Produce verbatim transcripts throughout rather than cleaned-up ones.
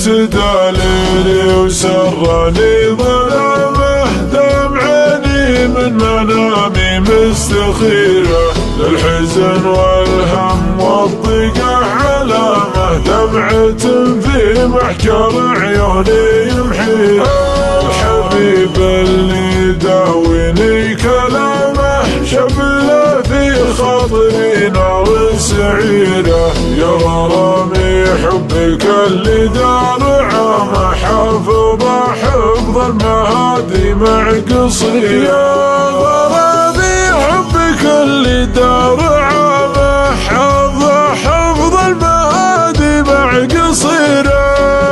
وابتدى ليلي وسرني ظلامه، دام عيني من منامي مستخيرة، للحزن والهم والضيقة علامة، دمعة في محجر عيوني يمحيها. الحبيب اللي يداويني كلامه، شبله في خاطري نار سعيرة، يا غرامي حبك اللي دار عامه، حافظ حفظ المهادي مع قصيرة. يا غرامي حبك اللي دار عامه، حافظ حفظ المهادي مع قصيرة.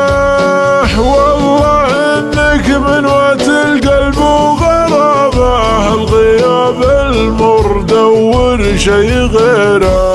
والله انك من وقت القلب وغرامه، الغياب المر دور شي غيره.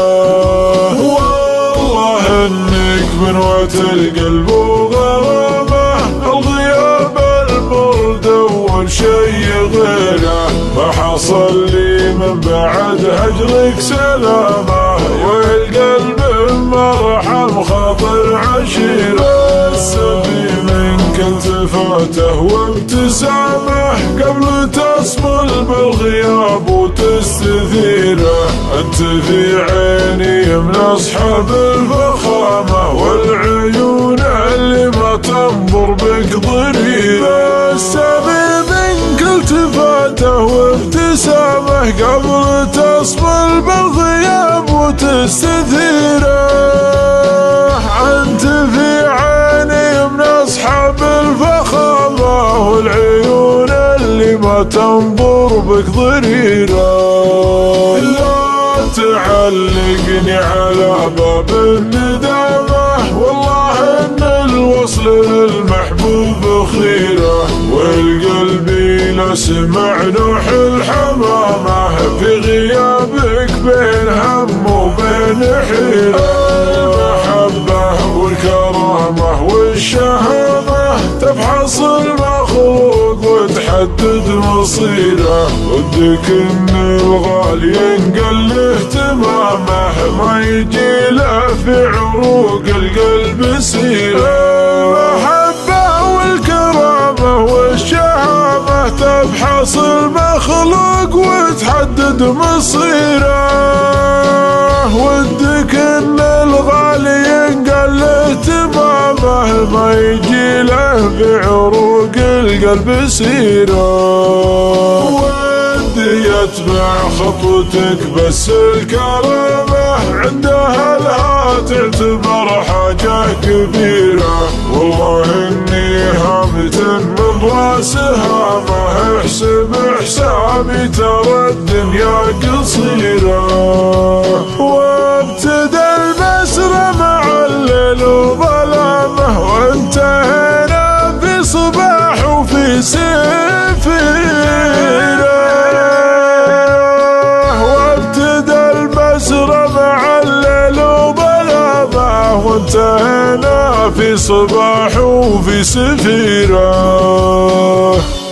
والله انك من وقت القلب وغرامه، الغياب المر دور شي غيره. ما حصل لي من بعد هجرك سلامه، والقلب مرحم خاطر عشيره. السبي منك التفاته وابتسامه، قبل تصمل بالغياب وتستثيره. انت في عيني من اصحاب الفخامه، والعيون اللي ما تنظر بك ضريره. السبي منك التفاته وابتسامه، قبل تصمل بالغياب وتستثيره. انت في عيني من اصحاب الفخامه، والعيون اللي ما تنظر بك ضريره. لا تعلقني على باب الندامه، والله ان الوصل للمحبوب خيره. والقلب لا سمع نوح الحمامه، في غيابك بين هم وبين حيره. المحبه والكرامه والشهامه، تفحص المخلوق وتحدد مصيره. ودك ان الغالي ينقل اهتمامه، ما يجي له في عروق القلب سيره. المحبه والكرامه والشهامه، تفحص المخلوق وتحدد مصيره. ودك ان الغالي ينقل اهتمامه، ما يجي له في عروق القلب سيره. ودي يتبع خطوتك بس الكرامه، عندها لها تعتبر حاجة كبيرة. والله اني هامت من راسها، ما احسب حسابي ترى الدنيا قصيرة. وابتدى المسر مع الليل وظلامه، وانتهينا في صباح وفي سفيرة. وابتدى المسر مع الليل وظلامه، وانتهينا في صباح وفي سفيرة.